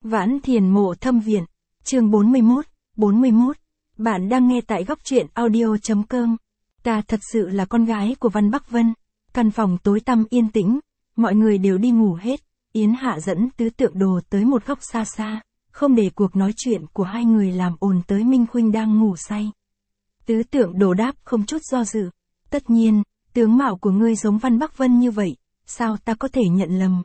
Vãn Thiền Mộ Thâm Viện, chương 41. Bạn đang nghe tại góc truyện audio.com. Ta thật sự là con gái của Văn Bắc Vân. Căn phòng tối tăm yên tĩnh, mọi người đều đi ngủ hết. Yến Hạ dẫn Tứ Tượng Đồ tới một góc xa xa, không để cuộc nói chuyện của hai người làm ồn tới Minh Khuynh đang ngủ say. Tứ Tượng Đồ đáp không chút do dự. Tất nhiên, tướng mạo của ngươi giống Văn Bắc Vân như vậy, sao ta có thể nhận lầm?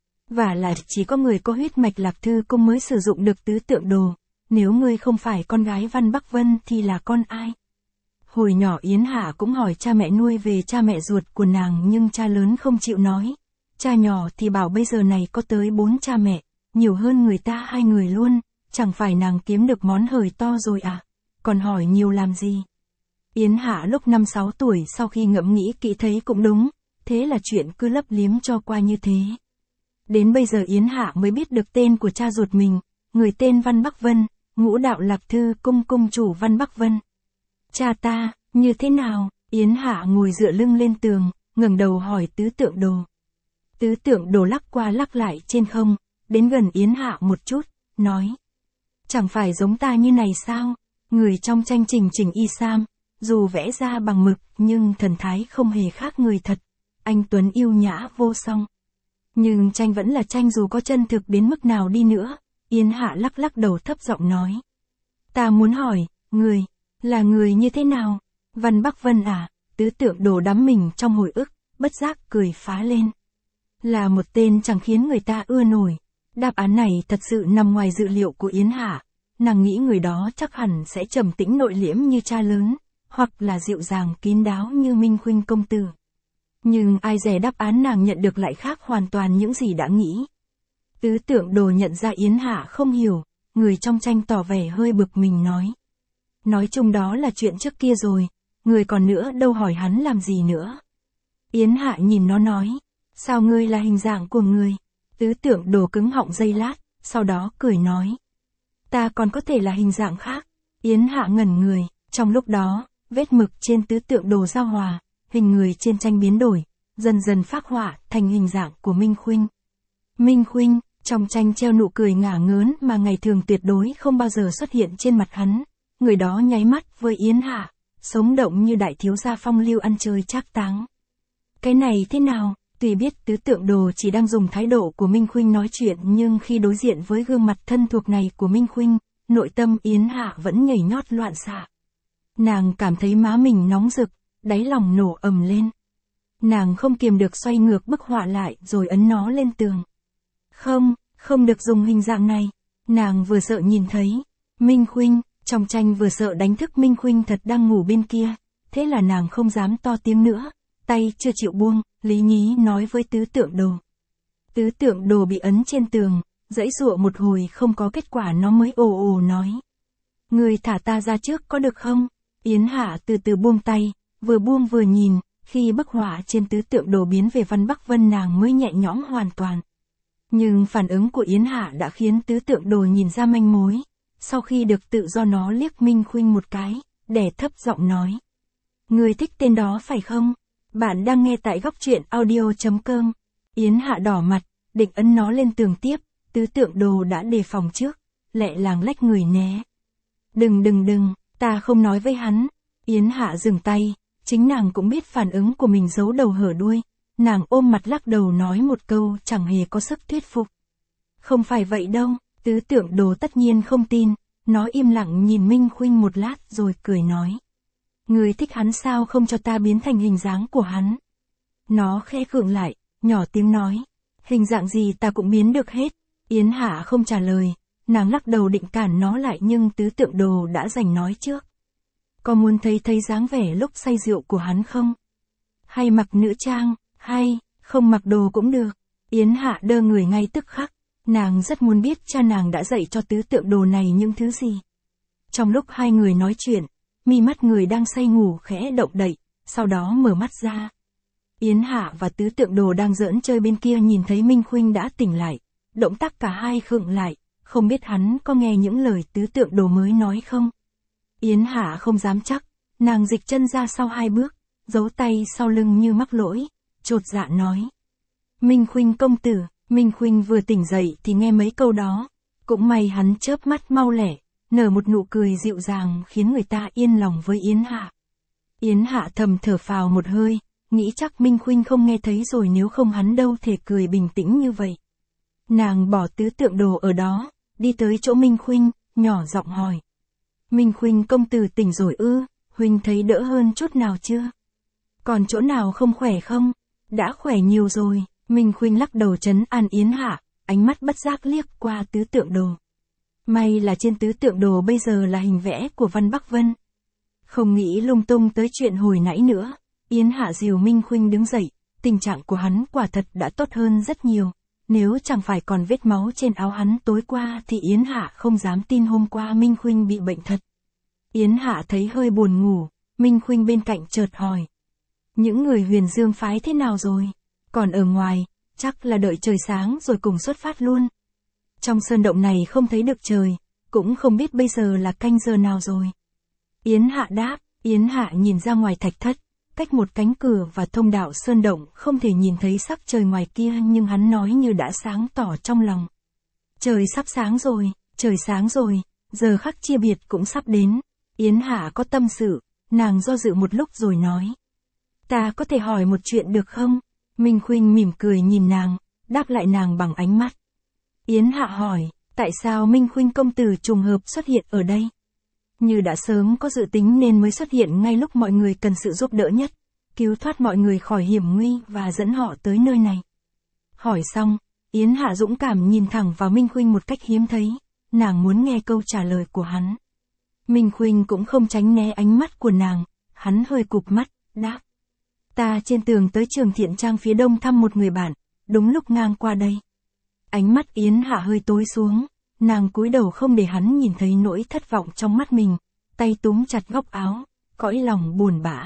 Và là chỉ có người có huyết mạch Lạc Thư Cung mới sử dụng được Tứ Tượng Đồ. Nếu ngươi không phải con gái Văn Bắc Vân thì là con ai? Hồi nhỏ Yến Hạ cũng hỏi cha mẹ nuôi về cha mẹ ruột của nàng, nhưng cha lớn không chịu nói. Cha nhỏ thì bảo bây giờ này có tới 4 cha mẹ, nhiều hơn người ta 2 người luôn, chẳng phải nàng kiếm được món hời to rồi à? Còn hỏi nhiều làm gì? Yến Hạ lúc 5-6 tuổi sau khi ngẫm nghĩ kỹ thấy cũng đúng, thế là chuyện cứ lấp liếm cho qua như thế. Đến bây giờ Yến Hạ mới biết được tên của cha ruột mình, người tên Văn Bắc Vân, Ngũ Đạo Lạc Thư Cung cung chủ Văn Bắc Vân. Cha ta, như thế nào? Yến Hạ ngồi dựa lưng lên tường, ngẩng đầu hỏi Tứ Tượng Đồ. Tứ Tượng Đồ lắc qua lắc lại trên không, đến gần Yến Hạ một chút, nói. Chẳng phải giống ta như này sao? Người trong tranh Trình Trình Y Sam, dù vẽ ra bằng mực nhưng thần thái không hề khác người thật. Anh tuấn yêu nhã vô song. Nhưng tranh vẫn là tranh dù có chân thực đến mức nào đi nữa. Yến Hạ lắc lắc đầu thấp giọng nói. Ta muốn hỏi, người, là người như thế nào? Văn Bắc Vân à? Tứ Tượng Đồ đắm mình trong hồi ức, bất giác cười phá lên. Là một tên chẳng khiến người ta ưa nổi. Đáp án này thật sự nằm ngoài dự liệu của Yến Hạ. Nàng nghĩ người đó chắc hẳn sẽ trầm tĩnh nội liễm như cha lớn, hoặc là dịu dàng kín đáo như Minh Khuynh công tử. Nhưng ai dè đáp án nàng nhận được lại khác hoàn toàn những gì đã nghĩ. Tứ Tượng Đồ nhận ra Yến Hạ không hiểu, người trong tranh tỏ vẻ hơi bực mình nói. Nói chung đó là chuyện trước kia rồi, người còn nữa đâu hỏi hắn làm gì nữa. Yến Hạ nhìn nó nói, sao ngươi là hình dạng của người? Tứ Tượng Đồ cứng họng giây lát, sau đó cười nói. Ta còn có thể là hình dạng khác. Yến Hạ ngẩn người, trong lúc đó, vết mực trên Tứ Tượng Đồ giao hòa, hình người trên tranh biến đổi, dần dần phác họa thành hình dạng của Minh Khuynh. Minh Khuynh, trong tranh treo nụ cười ngả ngớn mà ngày thường tuyệt đối không bao giờ xuất hiện trên mặt hắn. Người đó nháy mắt với Yến Hạ, sống động như đại thiếu gia phong lưu ăn chơi trác táng. Cái này thế nào? Tuy biết Tứ Tượng Đồ chỉ đang dùng thái độ của Minh Khuynh nói chuyện, nhưng khi đối diện với gương mặt thân thuộc này của Minh Khuynh, nội tâm Yến Hạ vẫn nhảy nhót loạn xạ. Nàng cảm thấy má mình nóng rực, đáy lòng nổ ầm lên. Nàng không kiềm được xoay ngược bức họa lại rồi ấn nó lên tường. Không được dùng hình dạng này. Nàng vừa sợ nhìn thấy Minh Khuynh, trong tranh vừa sợ đánh thức Minh Khuynh thật đang ngủ bên kia. Thế là nàng không dám to tiếng nữa, tay chưa chịu buông, lý nhí nói với Tứ Tượng Đồ. Tứ Tượng Đồ bị ấn trên tường, giãy giụa một hồi không có kết quả nó mới ồ ồ nói. Người thả ta ra trước có được không? Yến Hạ từ từ buông tay, vừa buông vừa nhìn, khi bức họa trên Tứ Tượng Đồ biến về Văn Bắc Vân nàng mới nhẹ nhõm hoàn toàn. Nhưng phản ứng của Yến Hạ đã khiến Tứ Tượng Đồ nhìn ra manh mối. Sau khi được tự do nó liếc Minh Khuynh một cái, đè thấp giọng nói. Người thích tên đó phải không? Bạn đang nghe tại góc truyện audio.com. Yến Hạ đỏ mặt, định ấn nó lên tường tiếp, Tứ Tượng Đồ đã đề phòng trước, lẹ làng lách người né. Đừng, ta không nói với hắn. Yến Hạ dừng tay, chính nàng cũng biết phản ứng của mình giấu đầu hở đuôi. Nàng ôm mặt lắc đầu nói một câu chẳng hề có sức thuyết phục. Không phải vậy đâu. Tứ Tượng Đồ tất nhiên không tin, nó im lặng nhìn Minh Khuynh một lát rồi cười nói. Người thích hắn sao không cho ta biến thành hình dáng của hắn? Nó khẽ khựng lại, nhỏ tiếng nói. Hình dạng gì ta cũng biến được hết. Yến Hạ không trả lời, nàng lắc đầu định cản nó lại nhưng Tứ Tượng Đồ đã giành nói trước. Có muốn thấy dáng vẻ lúc say rượu của hắn không? Hay mặc nữ trang, hay, không mặc đồ cũng được. Yến Hạ đơ người ngay tức khắc. Nàng rất muốn biết cha nàng đã dạy cho Tứ Tượng Đồ này những thứ gì. Trong lúc hai người nói chuyện, mi mắt người đang say ngủ khẽ động đậy, sau đó mở mắt ra. Yến Hạ và Tứ Tượng Đồ đang giỡn chơi bên kia nhìn thấy Minh Khuynh đã tỉnh lại. Động tác cả hai khựng lại, không biết hắn có nghe những lời Tứ Tượng Đồ mới nói không. Yến Hạ không dám chắc, nàng dịch chân ra sau 2 bước, giấu tay sau lưng như mắc lỗi, chột dạ nói. Minh Khuynh công tử. Minh Khuynh vừa tỉnh dậy thì nghe mấy câu đó. Cũng may hắn chớp mắt mau lẻ, nở một nụ cười dịu dàng khiến người ta yên lòng với Yến Hạ. Yến Hạ thầm thở phào một hơi, nghĩ chắc Minh Khuynh không nghe thấy rồi, nếu không hắn đâu thể cười bình tĩnh như vậy. Nàng bỏ tứ tượng đồ ở đó, đi tới chỗ Minh Khuynh, nhỏ giọng hỏi. Minh Khuynh công tử tỉnh rồi ư, huynh thấy đỡ hơn chút nào chưa? Còn chỗ nào không khỏe không? Đã khỏe nhiều rồi, Minh Khuynh lắc đầu trấn an Yến Hạ, ánh mắt bất giác liếc qua tứ tượng đồ. May là trên tứ tượng đồ bây giờ là hình vẽ của Văn Bắc Vân. Không nghĩ lung tung tới chuyện hồi nãy nữa, Yến Hạ dìu Minh Khuynh đứng dậy, tình trạng của hắn quả thật đã tốt hơn rất nhiều. Nếu chẳng phải còn vết máu trên áo hắn tối qua thì Yến Hạ không dám tin hôm qua Minh Khuynh bị bệnh thật. Yến Hạ thấy hơi buồn ngủ, Minh Khuynh bên cạnh chợt hỏi. Những người Huyền Dương phái thế nào rồi? Còn ở ngoài, chắc là đợi trời sáng rồi cùng xuất phát luôn. Trong sơn động này không thấy được trời, cũng không biết bây giờ là canh giờ nào rồi. Yến Hạ đáp, Yến Hạ nhìn ra ngoài thạch thất, cách một cánh cửa và thông đạo sơn động không thể nhìn thấy sắc trời ngoài kia, nhưng hắn nói như đã sáng tỏ trong lòng. Trời sắp sáng rồi, trời sáng rồi, giờ khắc chia biệt cũng sắp đến. Yến Hạ có tâm sự, nàng do dự một lúc rồi nói. Ta có thể hỏi một chuyện được không? Minh Khuynh mỉm cười nhìn nàng, đáp lại nàng bằng ánh mắt. Yến Hạ hỏi, tại sao Minh Khuynh công tử trùng hợp xuất hiện ở đây? Như đã sớm có dự tính nên mới xuất hiện ngay lúc mọi người cần sự giúp đỡ nhất, cứu thoát mọi người khỏi hiểm nguy và dẫn họ tới nơi này. Hỏi xong, Yến Hạ dũng cảm nhìn thẳng vào Minh Khuynh một cách hiếm thấy, nàng muốn nghe câu trả lời của hắn. Minh Khuynh cũng không tránh né ánh mắt của nàng, hắn hơi cụp mắt, đáp. Ta trên tường tới Trường Thiện Trang phía đông thăm một người bạn, đúng lúc ngang qua đây. Ánh mắt Yến Hạ hơi tối xuống, nàng cúi đầu không để hắn nhìn thấy nỗi thất vọng trong mắt mình, tay túm chặt góc áo, cõi lòng buồn bã.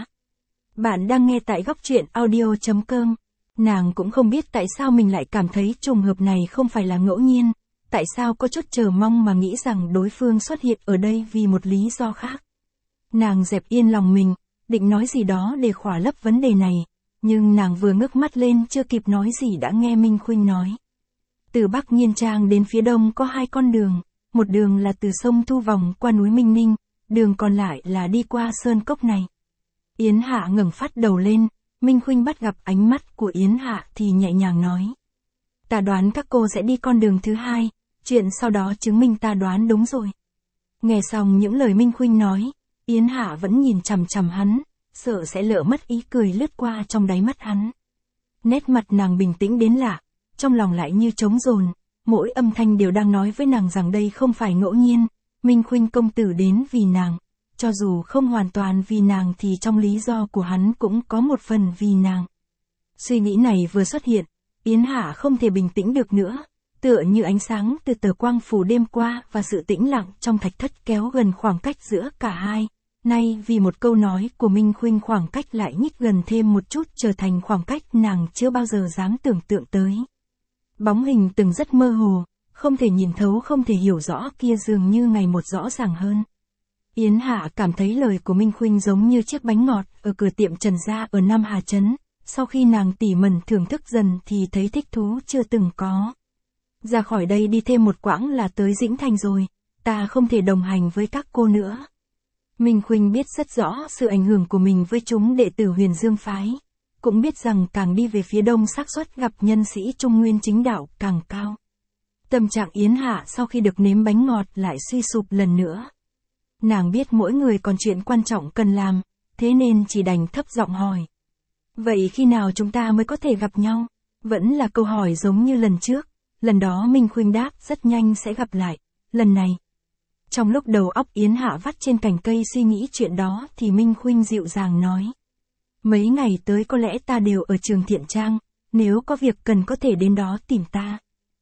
Bạn đang nghe tại Góc Truyện Audio.com. Nàng cũng không biết tại sao mình lại cảm thấy trùng hợp này không phải là ngẫu nhiên, tại sao có chút chờ mong mà nghĩ rằng đối phương xuất hiện ở đây vì một lý do khác. Nàng dẹp yên lòng mình, định nói gì đó để khỏa lấp vấn đề này, nhưng nàng vừa ngước mắt lên chưa kịp nói gì đã nghe Minh Khuynh nói. Từ Bắc Nghiên Trang đến phía đông có 2 con đường, một đường là từ sông Thu vòng qua núi Minh Ninh, đường còn lại là đi qua sơn cốc này. Yến Hạ ngẩng phát đầu lên, Minh Khuynh bắt gặp ánh mắt của Yến Hạ thì nhẹ nhàng nói. Ta đoán các cô sẽ đi con đường thứ 2, chuyện sau đó chứng minh ta đoán đúng rồi. Nghe xong những lời Minh Khuynh nói, Yến Hạ vẫn nhìn chằm chằm hắn, sợ sẽ lỡ mất ý cười lướt qua trong đáy mắt hắn. Nét mặt nàng bình tĩnh đến lạ, trong lòng lại như trống rồn, mỗi âm thanh đều đang nói với nàng rằng đây không phải ngẫu nhiên, Minh Khuynh công tử đến vì nàng, cho dù không hoàn toàn vì nàng thì trong lý do của hắn cũng có một phần vì nàng. Suy nghĩ này vừa xuất hiện, Yến Hạ không thể bình tĩnh được nữa, tựa như ánh sáng từ tờ quang phủ đêm qua và sự tĩnh lặng trong thạch thất kéo gần khoảng cách giữa cả hai. Nay vì một câu nói của Minh Khuynh khoảng cách lại nhích gần thêm một chút, trở thành khoảng cách nàng chưa bao giờ dám tưởng tượng tới. Bóng hình từng rất mơ hồ, không thể nhìn thấu không thể hiểu rõ kia dường như ngày một rõ ràng hơn. Yến Hạ cảm thấy lời của Minh Khuynh giống như chiếc bánh ngọt ở cửa tiệm Trần Gia ở Nam Hà Trấn, sau khi nàng tỉ mẩn thưởng thức dần thì thấy thích thú chưa từng có. Ra khỏi đây đi thêm một quãng là tới Dĩnh Thành rồi, ta không thể đồng hành với các cô nữa. Minh Khuynh biết rất rõ sự ảnh hưởng của mình với chúng đệ tử Huyền Dương phái, cũng biết rằng càng đi về phía đông xác suất gặp nhân sĩ Trung Nguyên chính đạo càng cao. Tâm trạng Yến Hạ sau khi được nếm bánh ngọt lại suy sụp lần nữa. Nàng biết mỗi người còn chuyện quan trọng cần làm, thế nên chỉ đành thấp giọng hỏi. Vậy khi nào chúng ta mới có thể gặp nhau? Vẫn là câu hỏi giống như lần trước, lần đó Minh Khuynh đáp rất nhanh sẽ gặp lại, lần này. Trong lúc đầu óc Yến Hạ vắt trên cành cây suy nghĩ chuyện đó thì Minh Khuynh dịu dàng nói. Mấy ngày tới có lẽ ta đều ở Trường Thiện Trang, nếu có việc cần có thể đến đó tìm ta.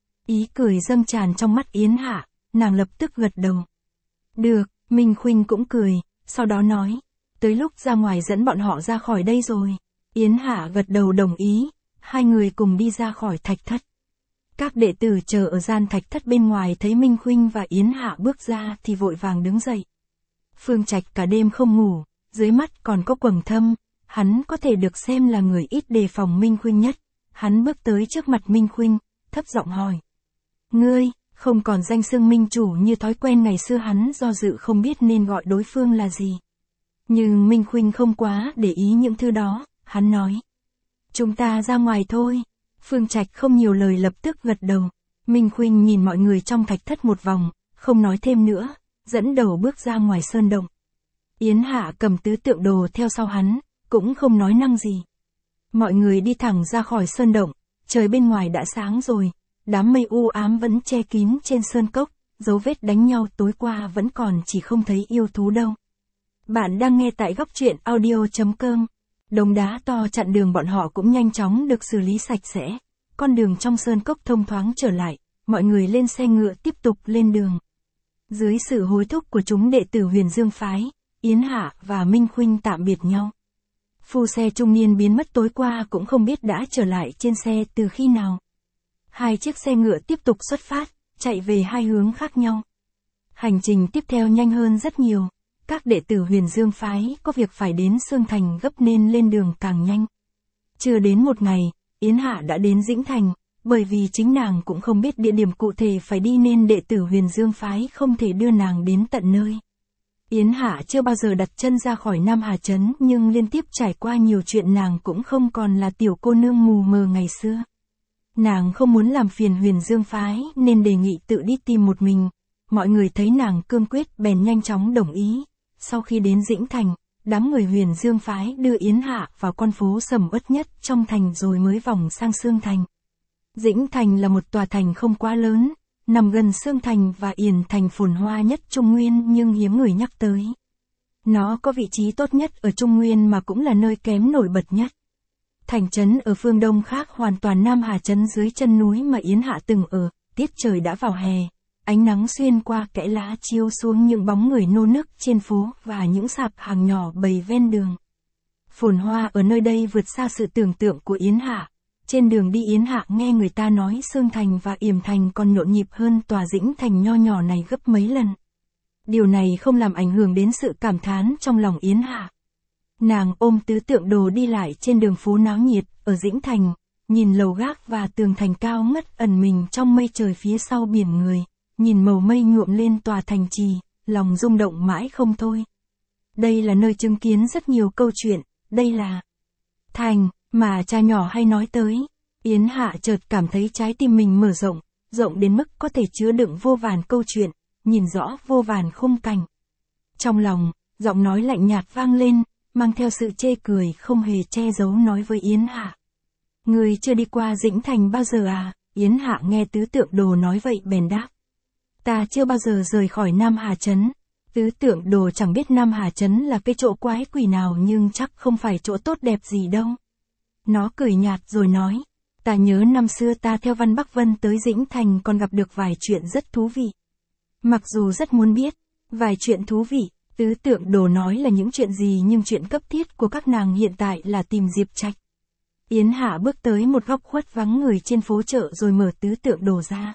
Ý cười dâng tràn trong mắt Yến Hạ, nàng lập tức gật đầu. Được, Minh Khuynh cũng cười, sau đó nói. Tới lúc ra ngoài dẫn bọn họ ra khỏi đây rồi. Yến Hạ gật đầu đồng ý, hai người cùng đi ra khỏi thạch thất. Các đệ tử chờ ở gian thạch thất bên ngoài thấy Minh Khuynh và Yến Hạ bước ra thì vội vàng đứng dậy. Phương Trạch cả đêm không ngủ, dưới mắt còn có quầng thâm, hắn có thể được xem là người ít đề phòng Minh Khuynh nhất. Hắn bước tới trước mặt Minh Khuynh, thấp giọng hỏi. Không còn danh xưng minh chủ như thói quen ngày xưa hắn do dự không biết nên gọi đối phương là gì. Nhưng Minh Khuynh không quá để ý những thứ đó, hắn nói. Chúng ta ra ngoài thôi. Phương Trạch không nhiều lời lập tức gật đầu. Minh Khuynh nhìn mọi người trong thạch thất một vòng, không nói thêm nữa, dẫn đầu bước ra ngoài sơn động. Yến Hạ cầm tứ tượng đồ theo sau hắn, cũng không nói năng gì. Mọi người đi thẳng ra khỏi sơn động, trời bên ngoài đã sáng rồi, đám mây u ám vẫn che kín trên sơn cốc, dấu vết đánh nhau tối qua vẫn còn, chỉ không thấy yêu thú đâu. Bạn đang nghe tại góc truyện audio.com. Đống đá to chặn đường bọn họ cũng nhanh chóng được xử lý sạch sẽ. Con đường trong sơn cốc thông thoáng trở lại, mọi người lên xe ngựa tiếp tục lên đường. Dưới sự hối thúc của chúng đệ tử Huyền Dương phái, Yến Hạ và Minh Khuynh tạm biệt nhau. Phu xe trung niên biến mất tối qua cũng không biết đã trở lại trên xe từ khi nào. Hai chiếc xe ngựa tiếp tục xuất phát, chạy về hai hướng khác nhau. Hành trình tiếp theo nhanh hơn rất nhiều. Các đệ tử Huyền Dương phái có việc phải đến Sương Thành gấp nên lên đường càng nhanh. Chưa đến một ngày, Yến Hạ đã đến Dĩnh Thành, bởi vì chính nàng cũng không biết địa điểm cụ thể phải đi nên đệ tử Huyền Dương phái không thể đưa nàng đến tận nơi. Yến Hạ chưa bao giờ đặt chân ra khỏi Nam Hà Trấn nhưng liên tiếp trải qua nhiều chuyện, nàng cũng không còn là tiểu cô nương mù mờ ngày xưa. Nàng không muốn làm phiền Huyền Dương phái nên đề nghị tự đi tìm một mình. Mọi người thấy nàng cương quyết bèn nhanh chóng đồng ý. Sau khi đến Dĩnh Thành, đám người Huyền Dương phái đưa Yến Hạ vào con phố sầm uất nhất trong thành rồi mới vòng sang Sương Thành. Dĩnh Thành là một tòa thành không quá lớn, nằm gần Sương Thành và Yển Thành phồn hoa nhất Trung Nguyên nhưng hiếm người nhắc tới. Nó có vị trí tốt nhất ở Trung Nguyên mà cũng là nơi kém nổi bật nhất. Thành trấn ở phương đông khác hoàn toàn Nam Hà Trấn dưới chân núi mà Yến Hạ từng ở, tiết trời đã vào hè. Ánh nắng xuyên qua kẽ lá chiếu xuống những bóng người nô nức trên phố và những sạp hàng nhỏ bày ven đường. Phồn hoa ở nơi đây vượt xa sự tưởng tượng của Yến Hạ. Trên đường đi Yến Hạ nghe người ta nói Sương Thành và Yểm Thành còn nhộn nhịp hơn tòa Dĩnh Thành nho nhỏ này gấp mấy lần. Điều này không làm ảnh hưởng đến sự cảm thán trong lòng Yến Hạ. Nàng ôm tứ tượng đồ đi lại trên đường phố náo nhiệt ở Dĩnh Thành, nhìn lầu gác và tường thành cao ngất ẩn mình trong mây trời phía sau biển người. Nhìn màu mây nhuộm lên tòa thành trì, lòng rung động mãi không thôi. Đây là nơi chứng kiến rất nhiều câu chuyện, đây là thành mà cha nhỏ hay nói tới. Yến Hạ chợt cảm thấy trái tim mình mở rộng, rộng đến mức có thể chứa đựng vô vàn câu chuyện, nhìn rõ vô vàn khung cảnh. Trong lòng, giọng nói lạnh nhạt vang lên, mang theo sự chê cười không hề che giấu nói với Yến Hạ. Người chưa đi qua Dĩnh Thành bao giờ à? Yến Hạ nghe tứ tượng đồ nói vậy bèn đáp. Ta chưa bao giờ rời khỏi Nam Hà Trấn. Tứ tượng đồ chẳng biết Nam Hà Trấn là cái chỗ quái quỷ nào nhưng chắc không phải chỗ tốt đẹp gì đâu. Nó cười nhạt rồi nói, ta nhớ năm xưa ta theo Văn Bắc Vân tới Dĩnh Thành còn gặp được vài chuyện rất thú vị. Mặc dù rất muốn biết, vài chuyện thú vị, tứ tượng đồ nói là những chuyện gì nhưng chuyện cấp thiết của các nàng hiện tại là tìm Diệp Trạch. Yến Hạ bước tới một góc khuất vắng người trên phố chợ rồi mở tứ tượng đồ ra.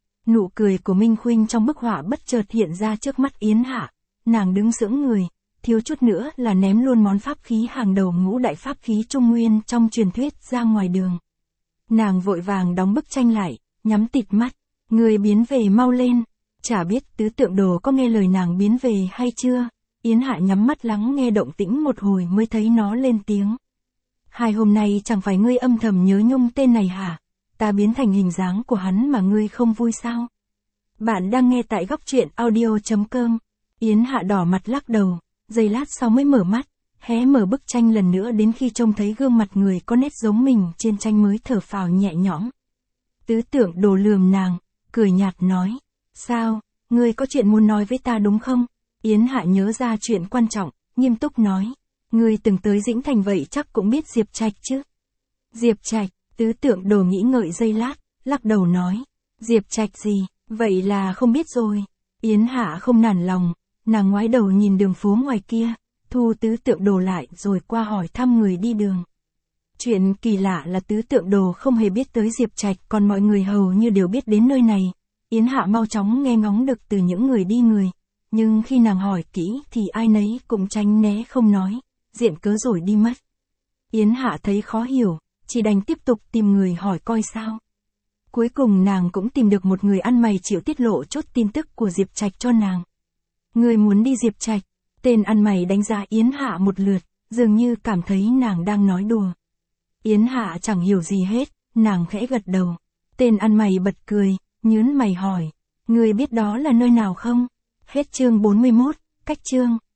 Nụ cười của Minh Khuynh trong bức họa bất chợt hiện ra trước mắt Yến Hạ, nàng đứng sững người, thiếu chút nữa là ném luôn món pháp khí hàng đầu ngũ đại pháp khí Trung Nguyên trong truyền thuyết ra ngoài đường. Nàng vội vàng đóng bức tranh lại, nhắm tịt mắt, người biến về mau lên, chả biết tứ tượng đồ có nghe lời nàng biến về hay chưa. Yến Hạ nhắm mắt lắng nghe động tĩnh một hồi mới thấy nó lên tiếng. Hai hôm nay chẳng phải ngươi âm thầm nhớ nhung tên này hả? Ta biến thành hình dáng của hắn mà ngươi không vui sao? Bạn đang nghe tại góc truyện audio.com. Yến Hạ đỏ mặt lắc đầu, giây lát sau mới mở mắt, hé mở bức tranh lần nữa đến khi trông thấy gương mặt người có nét giống mình trên tranh mới thở phào nhẹ nhõm. Tứ tượng đồ lườm nàng, cười nhạt nói, sao, ngươi có chuyện muốn nói với ta đúng không? Yến Hạ nhớ ra chuyện quan trọng, nghiêm túc nói, ngươi từng tới Dĩnh Thành vậy chắc cũng biết Diệp Trạch chứ? Diệp Trạch, tứ tượng đồ nghĩ ngợi giây lát, lắc đầu nói, Diệp Trạch gì, vậy là không biết rồi. Yến Hạ không nản lòng, nàng ngoái đầu nhìn đường phố ngoài kia, thu tứ tượng đồ lại rồi qua hỏi thăm người đi đường. Chuyện kỳ lạ là tứ tượng đồ không hề biết tới Diệp Trạch còn mọi người hầu như đều biết đến nơi này. Yến Hạ mau chóng nghe ngóng được từ những người đi người, nhưng khi nàng hỏi kỹ thì ai nấy cũng tránh né không nói, diện cớ rồi đi mất. Yến Hạ thấy khó hiểu, chỉ đành tiếp tục tìm người hỏi coi sao. Cuối cùng nàng cũng tìm được một người ăn mày chịu tiết lộ chốt tin tức của Diệp Trạch cho nàng. Người muốn đi Diệp Trạch, tên ăn mày đánh giá Yến Hạ một lượt, dường như cảm thấy nàng đang nói đùa. Yến Hạ chẳng hiểu gì hết, nàng khẽ gật đầu. Tên ăn mày bật cười, nhớn mày hỏi, người biết đó là nơi nào không? Hết chương 41, cách chương.